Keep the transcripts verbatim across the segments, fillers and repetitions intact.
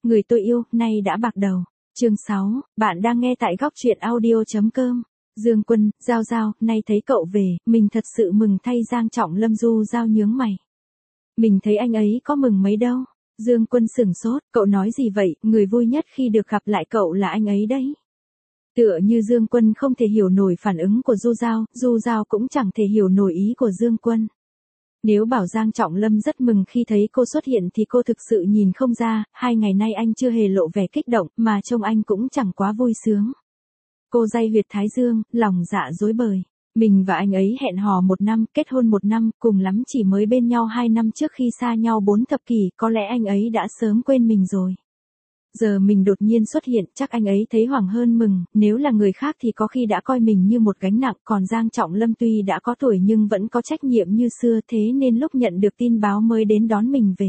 Người tôi yêu, nay đã bạc đầu. Chương sáu, bạn đang nghe tại góc truyện audio.com. Dương Quân, Giao Giao, nay thấy cậu về, mình thật sự mừng thay Giang Trọng Lâm. Du Giao nhướng mày. Mình thấy anh ấy có mừng mấy đâu. Dương Quân sửng sốt, cậu nói gì vậy, người vui nhất khi được gặp lại cậu là anh ấy đấy. Tựa như Dương Quân không thể hiểu nổi phản ứng của Du Giao, Du Giao cũng chẳng thể hiểu nổi ý của Dương Quân. Nếu bảo Giang Trọng Lâm rất mừng khi thấy cô xuất hiện thì cô thực sự nhìn không ra, hai ngày nay anh chưa hề lộ vẻ kích động, mà trông anh cũng chẳng quá vui sướng. Cô day huyệt thái dương, lòng dạ rối bời. Mình và anh ấy hẹn hò một năm, kết hôn một năm, cùng lắm chỉ mới bên nhau hai năm trước khi xa nhau bốn thập kỷ, có lẽ anh ấy đã sớm quên mình rồi. Giờ mình đột nhiên xuất hiện, chắc anh ấy thấy hoảng hơn mừng, nếu là người khác thì có khi đã coi mình như một gánh nặng, còn Giang Trọng Lâm tuy đã có tuổi nhưng vẫn có trách nhiệm như xưa, thế nên lúc nhận được tin báo mới đến đón mình về.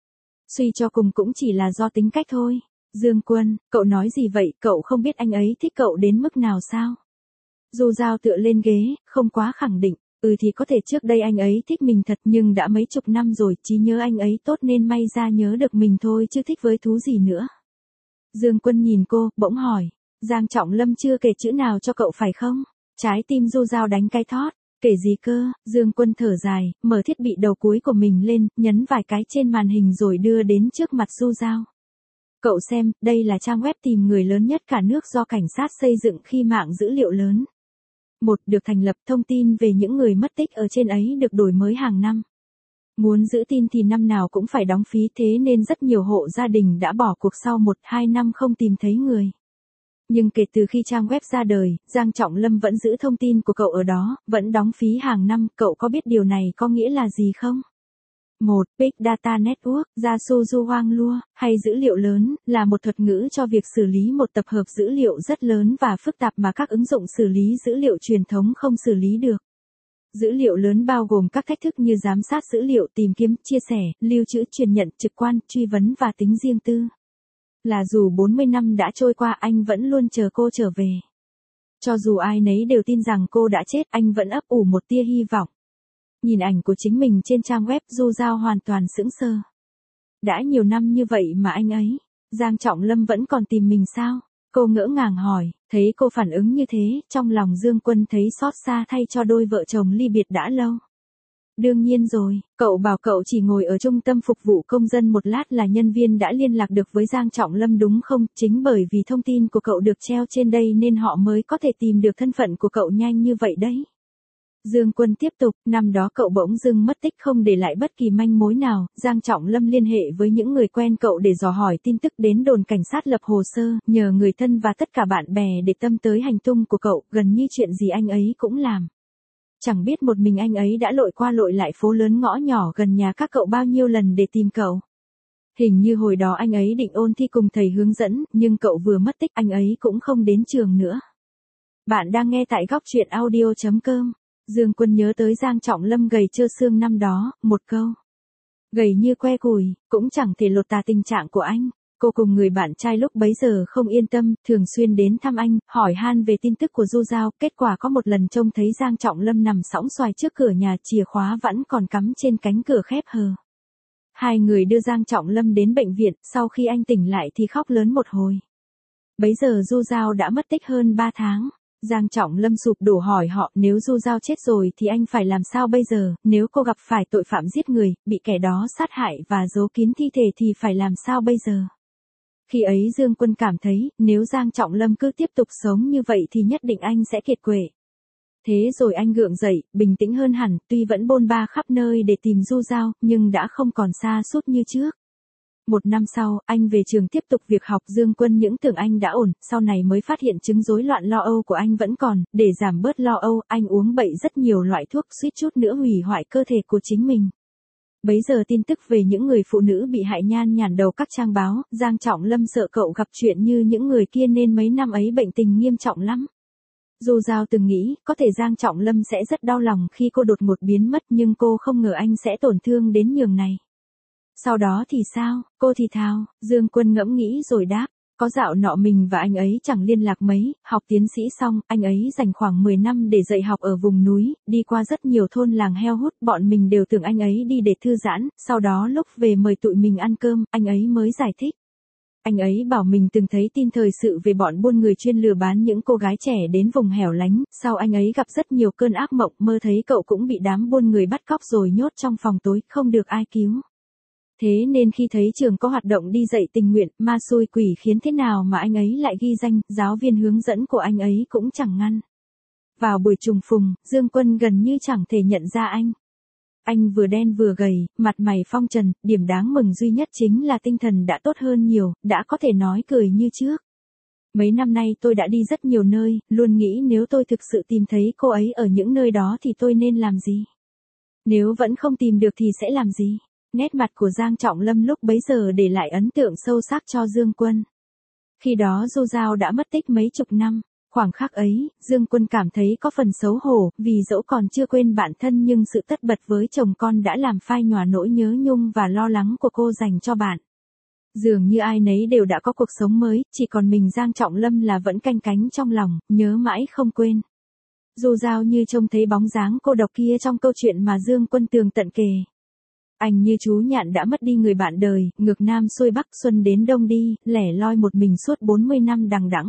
Suy cho cùng cũng chỉ là do tính cách thôi. Dương Quân, cậu nói gì vậy, cậu không biết anh ấy thích cậu đến mức nào sao? Du Giao tựa lên ghế, không quá khẳng định. Ừ thì có thể trước đây anh ấy thích mình thật nhưng đã mấy chục năm rồi, trí nhớ anh ấy tốt nên may ra nhớ được mình thôi chứ thích với thú gì nữa. Dương Quân nhìn cô, bỗng hỏi, Giang Trọng Lâm chưa kể chữ nào cho cậu phải không? Trái tim Du Giao đánh cái thót, kể gì cơ? Dương Quân thở dài, mở thiết bị đầu cuối của mình lên, nhấn vài cái trên màn hình rồi đưa đến trước mặt Du Giao. Cậu xem, đây là trang web tìm người lớn nhất cả nước do cảnh sát xây dựng khi mạng dữ liệu lớn. Một, được thành lập, thông tin về những người mất tích ở trên ấy được đổi mới hàng năm. Muốn giữ tin thì năm nào cũng phải đóng phí, thế nên rất nhiều hộ gia đình đã bỏ cuộc sau một hai năm không tìm thấy người. Nhưng kể từ khi trang web ra đời, Giang Trọng Lâm vẫn giữ thông tin của cậu ở đó, vẫn đóng phí hàng năm, cậu có biết điều này có nghĩa là gì không? Một, Big Data Network, Gia Su Du Hoang Lua, hay dữ liệu lớn, là một thuật ngữ cho việc xử lý một tập hợp dữ liệu rất lớn và phức tạp mà các ứng dụng xử lý dữ liệu truyền thống không xử lý được. Dữ liệu lớn bao gồm các thách thức như giám sát dữ liệu, tìm kiếm, chia sẻ, lưu trữ, truyền nhận, trực quan, truy vấn và tính riêng tư. Là dù bốn mươi năm đã trôi qua anh vẫn luôn chờ cô trở về. Cho dù ai nấy đều tin rằng cô đã chết, anh vẫn ấp ủ một tia hy vọng. Nhìn ảnh của chính mình trên trang web, Du Giao hoàn toàn sững sờ. Đã nhiều năm như vậy mà anh ấy, Giang Trọng Lâm vẫn còn tìm mình sao? Cô ngỡ ngàng hỏi, thấy cô phản ứng như thế, trong lòng Dương Quân thấy xót xa thay cho đôi vợ chồng ly biệt đã lâu. Đương nhiên rồi, cậu bảo cậu chỉ ngồi ở trung tâm phục vụ công dân một lát là nhân viên đã liên lạc được với Giang Trọng Lâm đúng không? Chính bởi vì thông tin của cậu được treo trên đây nên họ mới có thể tìm được thân phận của cậu nhanh như vậy đấy. Dương Quân tiếp tục, năm đó cậu bỗng dưng mất tích không để lại bất kỳ manh mối nào, Giang Trọng Lâm liên hệ với những người quen cậu để dò hỏi tin tức, đến đồn cảnh sát lập hồ sơ, nhờ người thân và tất cả bạn bè để tâm tới hành tung của cậu, gần như chuyện gì anh ấy cũng làm. Chẳng biết một mình anh ấy đã lội qua lội lại phố lớn ngõ nhỏ gần nhà các cậu bao nhiêu lần để tìm cậu. Hình như hồi đó anh ấy định ôn thi cùng thầy hướng dẫn, nhưng cậu vừa mất tích anh ấy cũng không đến trường nữa. Bạn đang nghe tại góc truyện audio.com. Dương Quân nhớ tới Giang Trọng Lâm gầy trơ xương năm đó, một câu. Gầy như que củi, cũng chẳng thể lột tà tình trạng của anh. Cô cùng người bạn trai lúc bấy giờ không yên tâm, thường xuyên đến thăm anh, hỏi han về tin tức của Du Giao. Kết quả có một lần trông thấy Giang Trọng Lâm nằm sõng xoài trước cửa nhà, chìa khóa vẫn còn cắm trên cánh cửa khép hờ. Hai người đưa Giang Trọng Lâm đến bệnh viện, sau khi anh tỉnh lại thì khóc lớn một hồi. Bấy giờ Du Giao đã mất tích hơn ba tháng. Giang Trọng Lâm sụp đổ hỏi họ, nếu Du Giao chết rồi thì anh phải làm sao bây giờ, nếu cô gặp phải tội phạm giết người, bị kẻ đó sát hại và giấu kín thi thể thì phải làm sao bây giờ? Khi ấy Dương Quân cảm thấy, nếu Giang Trọng Lâm cứ tiếp tục sống như vậy thì nhất định anh sẽ kiệt quệ. Thế rồi anh gượng dậy, bình tĩnh hơn hẳn, tuy vẫn bôn ba khắp nơi để tìm Du Giao, nhưng đã không còn sa sút như trước. Một năm sau, anh về trường tiếp tục việc học. Dương Quân những tưởng anh đã ổn, sau này mới phát hiện chứng rối loạn lo âu của anh vẫn còn, để giảm bớt lo âu, anh uống bậy rất nhiều loại thuốc, suýt chút nữa hủy hoại cơ thể của chính mình. Bấy giờ tin tức về những người phụ nữ bị hại nhan nhản đầu các trang báo, Giang Trọng Lâm sợ cậu gặp chuyện như những người kia nên mấy năm ấy bệnh tình nghiêm trọng lắm. Du Giao từng nghĩ, có thể Giang Trọng Lâm sẽ rất đau lòng khi cô đột ngột biến mất, nhưng cô không ngờ anh sẽ tổn thương đến nhường này. Sau đó thì sao, cô thì thào, Dương Quân ngẫm nghĩ rồi đáp, có dạo nọ mình và anh ấy chẳng liên lạc mấy, học tiến sĩ xong, anh ấy dành khoảng mười năm để dạy học ở vùng núi, đi qua rất nhiều thôn làng heo hút, bọn mình đều tưởng anh ấy đi để thư giãn, sau đó lúc về mời tụi mình ăn cơm, anh ấy mới giải thích. Anh ấy bảo mình từng thấy tin thời sự về bọn buôn người chuyên lừa bán những cô gái trẻ đến vùng hẻo lánh, sau anh ấy gặp rất nhiều cơn ác mộng, mơ thấy cậu cũng bị đám buôn người bắt cóc rồi nhốt trong phòng tối, không được ai cứu. Thế nên khi thấy trường có hoạt động đi dạy tình nguyện, ma xui quỷ khiến thế nào mà anh ấy lại ghi danh, giáo viên hướng dẫn của anh ấy cũng chẳng ngăn. Vào buổi trùng phùng, Dương Quân gần như chẳng thể nhận ra anh. Anh vừa đen vừa gầy, mặt mày phong trần, điểm đáng mừng duy nhất chính là tinh thần đã tốt hơn nhiều, đã có thể nói cười như trước. Mấy năm nay tôi đã đi rất nhiều nơi, luôn nghĩ nếu tôi thực sự tìm thấy cô ấy ở những nơi đó thì tôi nên làm gì? Nếu vẫn không tìm được thì sẽ làm gì? Nét mặt của Giang Trọng Lâm lúc bấy giờ để lại ấn tượng sâu sắc cho Dương Quân. Khi đó Du Giao đã mất tích mấy chục năm. Khoảng khắc ấy, Dương Quân cảm thấy có phần xấu hổ, vì dẫu còn chưa quên bản thân nhưng sự tất bật với chồng con đã làm phai nhòa nỗi nhớ nhung và lo lắng của cô dành cho bạn. Dường như ai nấy đều đã có cuộc sống mới, chỉ còn mình Giang Trọng Lâm là vẫn canh cánh trong lòng, nhớ mãi không quên. Du Giao như trông thấy bóng dáng cô độc kia trong câu chuyện mà Dương Quân tường tận kề. Anh như chú nhạn đã mất đi người bạn đời, ngược Nam xuôi Bắc xuân đến Đông đi, lẻ loi một mình suốt bốn mươi năm đằng đẵng.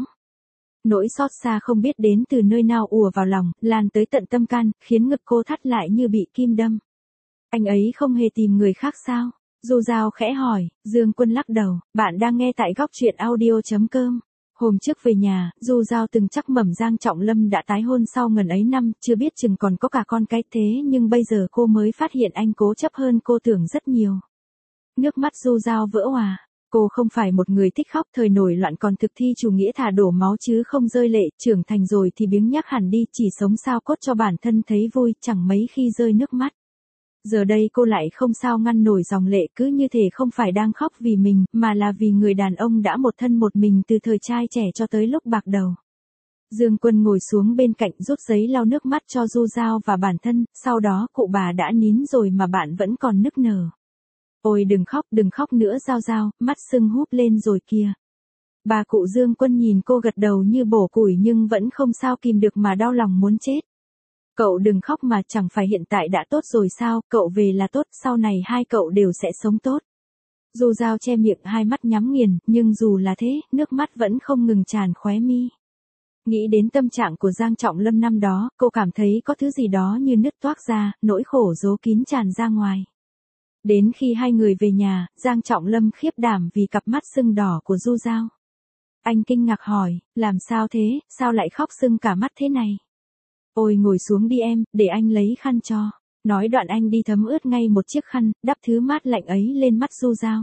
Nỗi xót xa không biết đến từ nơi nào ùa vào lòng, lan tới tận tâm can, khiến ngực cô thắt lại như bị kim đâm. Anh ấy không hề tìm người khác sao? Du Giao khẽ hỏi. Dương Quân lắc đầu. Bạn đang nghe tại góc truyện audio chấm com. Hôm trước về nhà, Du Giao từng chắc mẩm Giang Trọng Lâm đã tái hôn sau ngần ấy năm, chưa biết chừng còn có cả con cái, thế nhưng bây giờ cô mới phát hiện anh cố chấp hơn cô tưởng rất nhiều. Nước mắt Du Giao vỡ òa. Cô không phải một người thích khóc, thời nổi loạn còn thực thi chủ nghĩa thả đổ máu chứ không rơi lệ, trưởng thành rồi thì biếng nhác hẳn đi, chỉ sống sao cốt cho bản thân thấy vui, chẳng mấy khi rơi nước mắt. Giờ đây cô lại không sao ngăn nổi dòng lệ, cứ như thể không phải đang khóc vì mình, mà là vì người đàn ông đã một thân một mình từ thời trai trẻ cho tới lúc bạc đầu. Dương Quân ngồi xuống bên cạnh rút giấy lau nước mắt cho Du Giao và bản thân, sau đó cụ bà đã nín rồi mà bạn vẫn còn nức nở. Ôi đừng khóc, đừng khóc nữa Giao Giao, mắt sưng húp lên rồi kìa. Bà cụ Dương Quân nhìn cô gật đầu như bổ củi nhưng vẫn không sao kìm được mà đau lòng muốn chết. Cậu đừng khóc mà, chẳng phải hiện tại đã tốt rồi sao, cậu về là tốt, sau này hai cậu đều sẽ sống tốt. Du Giao che miệng, hai mắt nhắm nghiền, nhưng dù là thế, nước mắt vẫn không ngừng tràn khóe mi. Nghĩ đến tâm trạng của Giang Trọng Lâm năm đó, cô cảm thấy có thứ gì đó như nứt toác ra, nỗi khổ giấu kín tràn ra ngoài. Đến khi hai người về nhà, Giang Trọng Lâm khiếp đảm vì cặp mắt sưng đỏ của Du Giao. Anh kinh ngạc hỏi, làm sao thế, sao lại khóc sưng cả mắt thế này? Ôi ngồi xuống đi em, để anh lấy khăn cho. Nói đoạn anh đi thấm ướt ngay một chiếc khăn, đắp thứ mát lạnh ấy lên mắt Du Giao.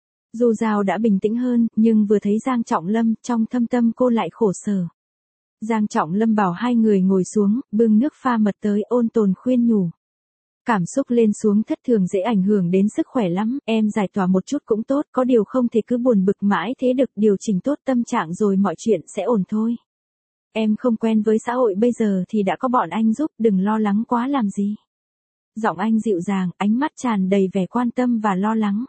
Du Giao đã bình tĩnh hơn, nhưng vừa thấy Giang Trọng Lâm, trong thâm tâm cô lại khổ sở. Giang Trọng Lâm bảo hai người ngồi xuống, bưng nước pha mật tới ôn tồn khuyên nhủ. Cảm xúc lên xuống thất thường dễ ảnh hưởng đến sức khỏe lắm, em giải tỏa một chút cũng tốt, có điều không thể cứ buồn bực mãi thế được, điều chỉnh tốt tâm trạng rồi mọi chuyện sẽ ổn thôi. Em không quen với xã hội bây giờ thì đã có bọn anh giúp, đừng lo lắng quá làm gì. Giọng anh dịu dàng, ánh mắt tràn đầy vẻ quan tâm và lo lắng.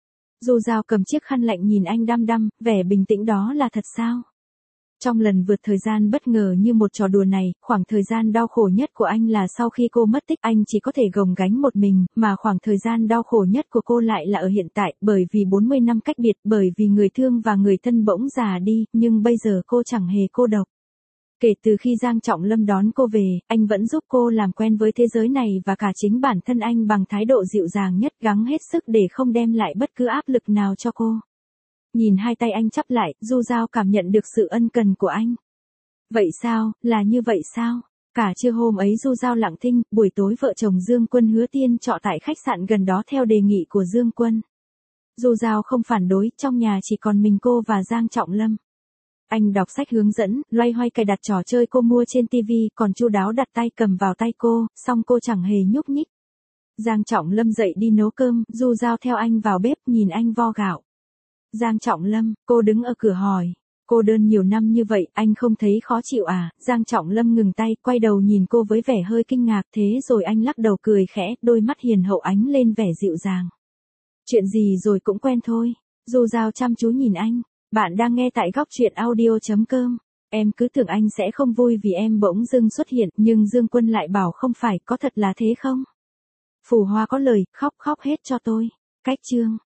Du Giao cầm chiếc khăn lạnh nhìn anh đăm đăm, vẻ bình tĩnh đó là thật sao? Trong lần vượt thời gian bất ngờ như một trò đùa này, khoảng thời gian đau khổ nhất của anh là sau khi cô mất tích, anh chỉ có thể gồng gánh một mình, mà khoảng thời gian đau khổ nhất của cô lại là ở hiện tại, bởi vì bốn mươi năm cách biệt, bởi vì người thương và người thân bỗng già đi, nhưng bây giờ cô chẳng hề cô độc. Kể từ khi Giang Trọng Lâm đón cô về, anh vẫn giúp cô làm quen với thế giới này và cả chính bản thân anh bằng thái độ dịu dàng nhất, gắng hết sức để không đem lại bất cứ áp lực nào cho cô. Nhìn hai tay anh chắp lại, Du Giao cảm nhận được sự ân cần của anh. Vậy sao, là như vậy sao? Cả trưa hôm ấy Du Giao lặng thinh, buổi tối vợ chồng Dương Quân hứa tiên trọ tại khách sạn gần đó theo đề nghị của Dương Quân. Du Giao không phản đối, trong nhà chỉ còn mình cô và Giang Trọng Lâm. Anh đọc sách hướng dẫn, loay hoay cài đặt trò chơi cô mua trên tivi, còn chu đáo đặt tay cầm vào tay cô, song cô chẳng hề nhúc nhích. Giang Trọng Lâm dậy đi nấu cơm, Du Giao theo anh vào bếp nhìn anh vo gạo. Giang Trọng Lâm, cô đứng ở cửa hỏi. Cô đơn nhiều năm như vậy, anh không thấy khó chịu à? Giang Trọng Lâm ngừng tay, quay đầu nhìn cô với vẻ hơi kinh ngạc, thế rồi anh lắc đầu cười khẽ, đôi mắt hiền hậu ánh lên vẻ dịu dàng. Chuyện gì rồi cũng quen thôi. Du Giao chăm chú nhìn anh. Bạn đang nghe tại góc truyện audio chấm com. Em cứ tưởng anh sẽ không vui vì em bỗng dưng xuất hiện, nhưng Dương Quân lại bảo không phải, có thật là thế không? Phù Hoa có lời, khóc khóc hết cho tôi. Cách chương.